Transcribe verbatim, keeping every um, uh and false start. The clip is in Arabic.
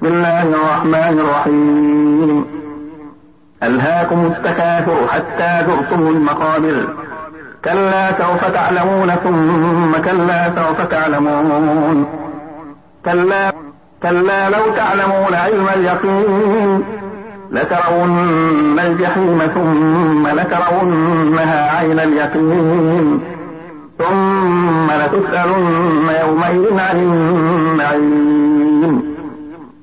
بسم الله الرحمن الرحيم. ألهاكم التكاثر حتى زرتم المقابر كلا سوف تعلمون ثم كلا سوف تعلمون كلا, كلا لو تعلمون علم اليقين لترون الجحيم ثم لترونها عين اليقين ثم لتسألن يومئذ عن النعيم.